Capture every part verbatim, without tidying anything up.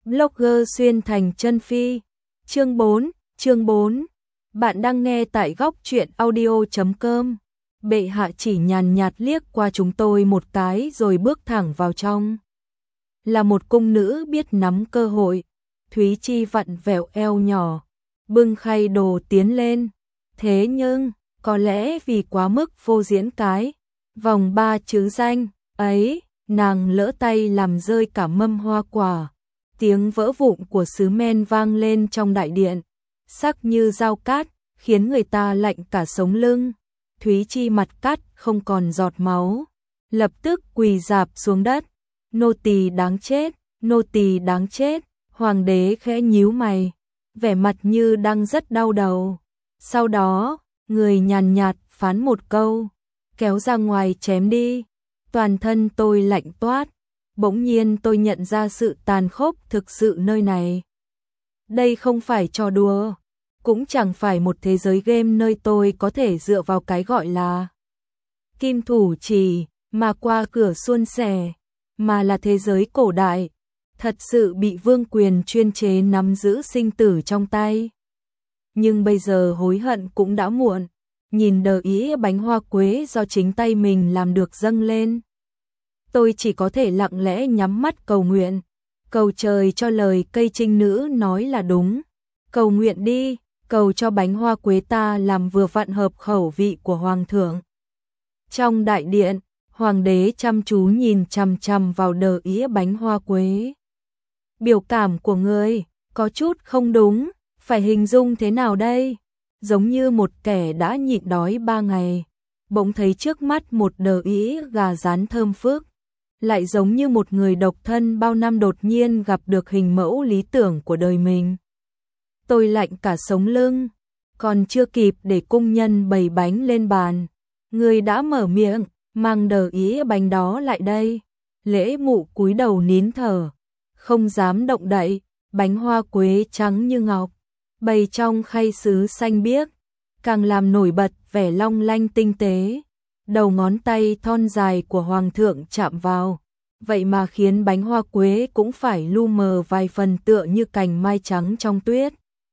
Blogger xuyên thành chân phi. Chương bốn, chương bốn. Bạn đang nghe tại góc truyện audio chấm com. Bệ hạ chỉ nhàn nhạt liếc qua chúng tôi một cái rồi bước thẳng vào trong. Là một cung nữ biết nắm cơ hội, Thúy Chi vặn vẹo eo nhỏ, bưng khay đồ tiến lên. Thế nhưng, có lẽ vì quá mức vô diễn cái, vòng ba chữ danh, ấy, nàng lỡ tay làm rơi cả mâm hoa quả. Tiếng vỡ vụn của sứ men vang lên trong đại điện, sắc như dao cát, khiến người ta lạnh cả sống lưng. Thúy Chi mặt cắt không còn giọt máu, lập tức quỳ rạp xuống đất. Nô tỳ đáng chết, nô tỳ đáng chết. Hoàng đế khẽ nhíu mày, vẻ mặt như đang rất đau đầu. Sau đó, người nhàn nhạt phán một câu, kéo ra ngoài chém đi. Toàn thân tôi lạnh toát, bỗng nhiên tôi nhận ra sự tàn khốc thực sự nơi này. Đây không phải trò đùa, cũng chẳng phải một thế giới game nơi tôi có thể dựa vào cái gọi là kim thủ chỉ mà qua cửa suôn sẻ, mà là thế giới cổ đại, thật sự bị vương quyền chuyên chế nắm giữ sinh tử trong tay. Nhưng bây giờ hối hận cũng đã muộn, nhìn đờ ý bánh hoa quế do chính tay mình làm được dâng lên. Tôi chỉ có thể lặng lẽ nhắm mắt cầu nguyện, cầu trời cho lời cây trinh nữ nói là đúng. Cầu nguyện đi, cầu cho bánh hoa quế ta làm vừa vặn hợp khẩu vị của hoàng thượng. Trong đại điện, hoàng đế chăm chú nhìn chằm chằm vào đờ ĩa bánh hoa quế. Biểu cảm của người có chút không đúng, phải hình dung thế nào đây? Giống như một kẻ đã nhịn đói ba ngày, bỗng thấy trước mắt một đờ ĩa gà rán thơm phức. Lại giống như một người độc thân bao năm đột nhiên gặp được hình mẫu lý tưởng của đời mình. Tôi lạnh cả sống lưng, còn chưa kịp để cung nhân bày bánh lên bàn, người đã mở miệng, mang đờ ĩa bánh đó lại đây. Lễ Mụ cúi đầu nín thở, không dám động đậy, bánh hoa quế trắng như ngọc, bày trong khay sứ xanh biếc, càng làm nổi bật vẻ long lanh tinh tế. Đầu ngón tay thon dài của hoàng thượng chạm vào, vậy mà khiến bánh hoa quế cũng phải lu mờ vài phần tựa như cành mai trắng trong tuyết.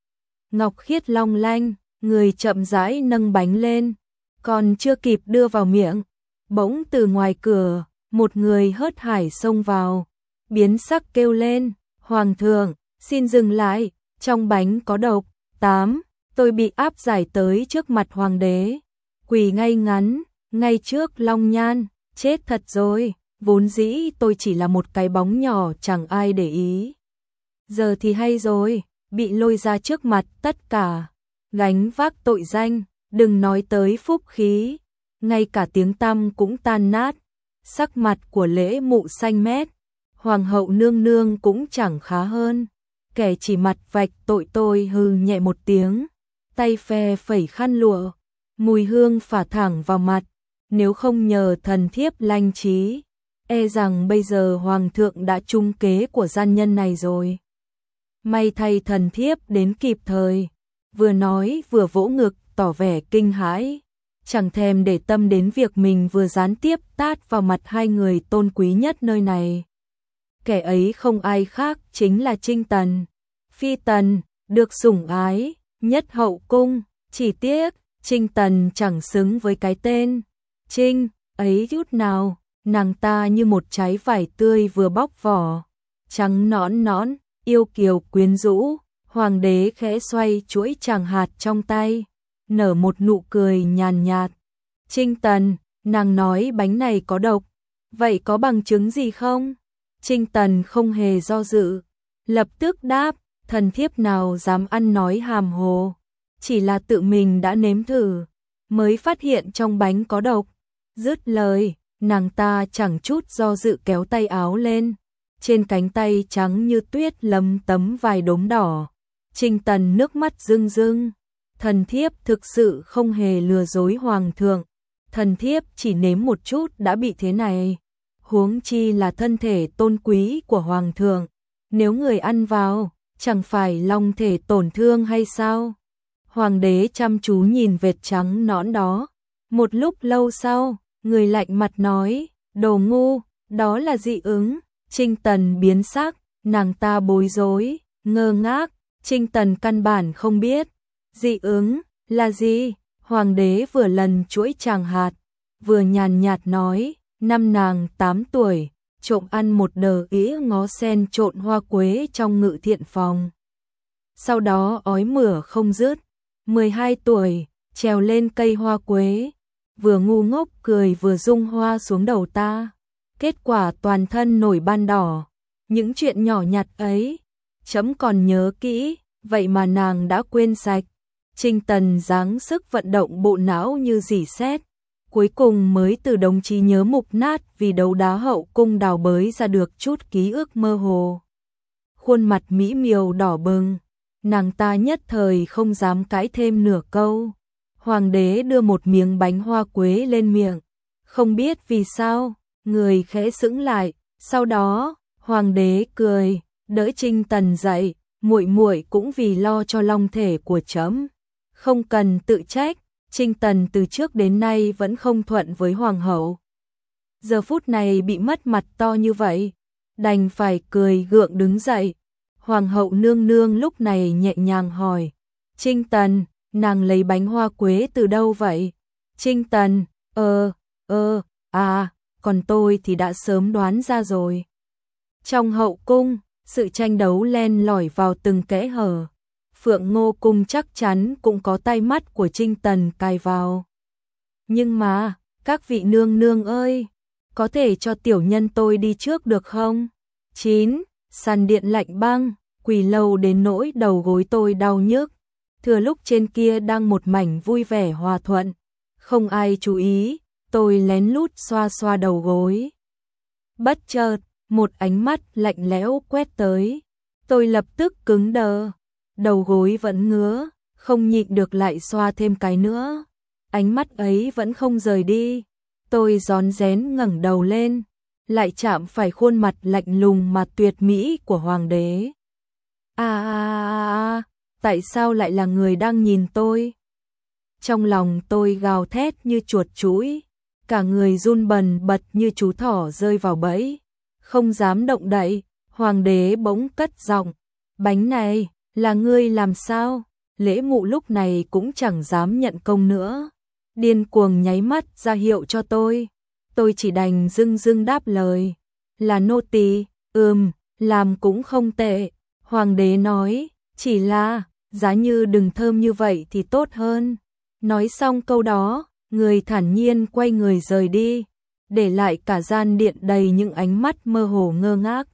Ngọc khiết long lanh, người chậm rãi nâng bánh lên, còn chưa kịp đưa vào miệng, bỗng từ ngoài cửa, một người hớt hải xông vào, biến sắc kêu lên, hoàng thượng, xin dừng lại, trong bánh có độc. Tám, tôi bị áp giải tới trước mặt hoàng đế, quỳ ngay ngắn, ngay trước Long Nhan, chết thật rồi, vốn dĩ tôi chỉ là một cái bóng nhỏ chẳng ai để ý. Giờ thì hay rồi, bị lôi ra trước mặt tất cả, gánh vác tội danh, đừng nói tới phúc khí, ngay cả tiếng tăm cũng tan nát. Sắc mặt của Lễ Mụ xanh mét, hoàng hậu nương nương cũng chẳng khá hơn, kẻ chỉ mặt vạch tội tôi hừ nhẹ một tiếng, tay phe phẩy khăn lụa, mùi hương phả thẳng vào mặt. Nếu không nhờ thần thiếp lanh trí, e rằng bây giờ hoàng thượng đã trúng kế của gian nhân này rồi. May thay thần thiếp đến kịp thời, vừa nói vừa vỗ ngực tỏ vẻ kinh hãi, chẳng thèm để tâm đến việc mình vừa gián tiếp tát vào mặt hai người tôn quý nhất nơi này. Kẻ ấy không ai khác chính là Trinh Tần, phi tần, được sủng ái, nhất hậu cung, chỉ tiếc, Trinh Tần chẳng xứng với cái tên Trinh ấy chút nào, nàng ta như một trái vải tươi vừa bóc vỏ, trắng nõn nõn, yêu kiều quyến rũ. Hoàng đế khẽ xoay chuỗi tràng hạt trong tay, nở một nụ cười nhàn nhạt. Trinh Tần, nàng nói bánh này có độc, vậy có bằng chứng gì không? Trinh Tần không hề do dự, lập tức đáp, thần thiếp nào dám ăn nói hàm hồ, chỉ là tự mình đã nếm thử, mới phát hiện trong bánh có độc. Dứt lời, nàng ta chẳng chút do dự kéo tay áo lên, trên cánh tay trắng như tuyết lấm tấm vài đốm đỏ. Trinh Tần nước mắt rưng rưng, thần thiếp thực sự không hề lừa dối hoàng thượng, thần thiếp chỉ nếm một chút đã bị thế này, huống chi là thân thể tôn quý của hoàng thượng, nếu người ăn vào, chẳng phải long thể tổn thương hay sao? Hoàng đế chăm chú nhìn vệt trắng nõn đó, một lúc lâu sau, người lạnh mặt nói, đồ ngu, đó là dị ứng. Trinh Tần biến sắc, Nàng ta bối rối, ngơ ngác, Trinh Tần căn bản không biết. Dị ứng là gì? Hoàng đế vừa lần chuỗi tràng hạt, vừa nhàn nhạt nói, năm nàng tám tuổi, trộm ăn một đờ ĩa ngó sen trộn hoa quế trong ngự thiện phòng. Sau đó ói mửa không dứt, mười hai tuổi, trèo lên cây hoa quế, vừa ngu ngốc cười vừa rung hoa xuống đầu ta. Kết quả toàn thân nổi ban đỏ, những chuyện nhỏ nhặt ấy, chấm còn nhớ kỹ, vậy mà nàng đã quên sạch. Trinh Tần dáng sức vận động bộ não như rỉ sét, cuối cùng mới từ đồng trí nhớ mục nát vì đấu đá hậu cung đào bới ra được chút ký ức mơ hồ. Khuôn mặt mỹ miều đỏ bừng, nàng ta nhất thời không dám cãi thêm nửa câu. Hoàng đế đưa một miếng bánh hoa quế lên miệng, không biết vì sao, người khẽ sững lại, sau đó, hoàng đế cười, đỡ Trinh Tần dậy, muội muội cũng vì lo cho long thể của trẫm, không cần tự trách. Trinh Tần từ trước đến nay vẫn không thuận với hoàng hậu. Giờ phút này bị mất mặt to như vậy, đành phải cười gượng đứng dậy. Hoàng hậu nương nương lúc này nhẹ nhàng hỏi, Trinh Tần, nàng lấy bánh hoa quế từ đâu vậy? Trinh Tần, ơ, ơ, à, còn tôi thì đã sớm đoán ra rồi. Trong hậu cung, sự tranh đấu len lỏi vào từng kẽ hở. Phượng Ngô Cung chắc chắn cũng có tay mắt của Trinh Tần cài vào. Nhưng mà, các vị nương nương ơi, có thể cho tiểu nhân tôi đi trước được không? chín. Sàn điện lạnh băng, quỳ lâu đến nỗi đầu gối tôi đau nhức. Thừa lúc trên kia đang một mảnh vui vẻ hòa thuận, không ai chú ý, tôi lén lút xoa xoa đầu gối. Bất chợt, một ánh mắt lạnh lẽo quét tới, tôi lập tức cứng đờ. Đầu gối vẫn ngứa, không nhịn được lại xoa thêm cái nữa. Ánh mắt ấy vẫn không rời đi. Tôi rón rén ngẩng đầu lên, lại chạm phải khuôn mặt lạnh lùng mà tuyệt mỹ của hoàng đế. À, à, à, à, tại sao lại là người đang nhìn tôi? Trong lòng tôi gào thét như chuột chũi, cả người run bần bật như chú thỏ rơi vào bẫy, không dám động đậy. Hoàng đế bỗng cất giọng, bánh này là ngươi làm sao? Lễ Mụ lúc này cũng chẳng dám nhận công nữa, điên cuồng nháy mắt ra hiệu cho tôi. Tôi chỉ đành dưng dưng đáp lời, là nô tỳ. Ừm, làm cũng không tệ. Hoàng đế nói, chỉ là giá như đừng thơm như vậy thì tốt hơn. Nói xong câu đó, người thản nhiên quay người rời đi, để lại cả gian điện đầy những ánh mắt mơ hồ ngơ ngác.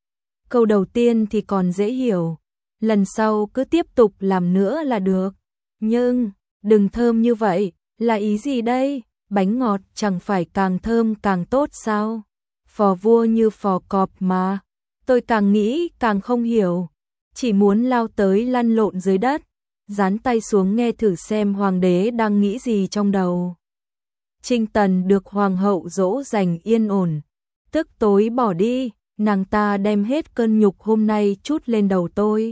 Câu đầu tiên thì còn dễ hiểu, lần sau cứ tiếp tục làm nữa là được. Nhưng, đừng thơm như vậy, là ý gì đây? Bánh ngọt chẳng phải càng thơm càng tốt sao? Phò vua như phò cọp mà. Tôi càng nghĩ càng không hiểu, chỉ muốn lao tới lăn lộn dưới đất, dán tay xuống nghe thử xem hoàng đế đang nghĩ gì trong đầu. Trinh Tần được hoàng hậu dỗ dành yên ổn, tức tối bỏ đi, nàng ta đem hết cơn nhục hôm nay trút lên đầu tôi.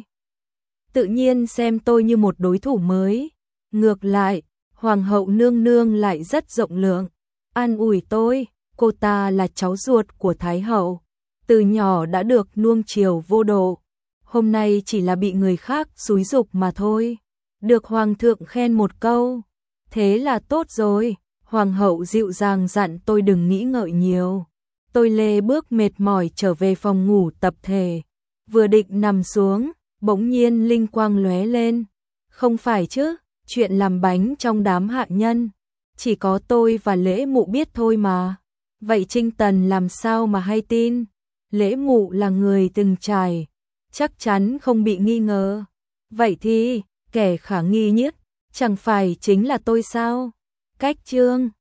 Tự nhiên xem tôi như một đối thủ mới. Ngược lại, hoàng hậu nương nương lại rất rộng lượng, an ủi tôi, cô ta là cháu ruột của thái hậu, từ nhỏ đã được nuông chiều vô độ, hôm nay chỉ là bị người khác xúi giục mà thôi. Được hoàng thượng khen một câu, thế là tốt rồi. Hoàng hậu dịu dàng dặn tôi đừng nghĩ ngợi nhiều. Tôi lê bước mệt mỏi trở về phòng ngủ tập thể, vừa định nằm xuống, bỗng nhiên linh quang lóe lên. Không phải chứ, chuyện làm bánh trong đám hạ nhân, chỉ có tôi và Lễ Mụ biết thôi mà. Vậy Trinh Tần làm sao mà hay tin? Lễ Mụ là người từng trải, chắc chắn không bị nghi ngờ. Vậy thì, kẻ khả nghi nhất, chẳng phải chính là tôi sao? Cách chương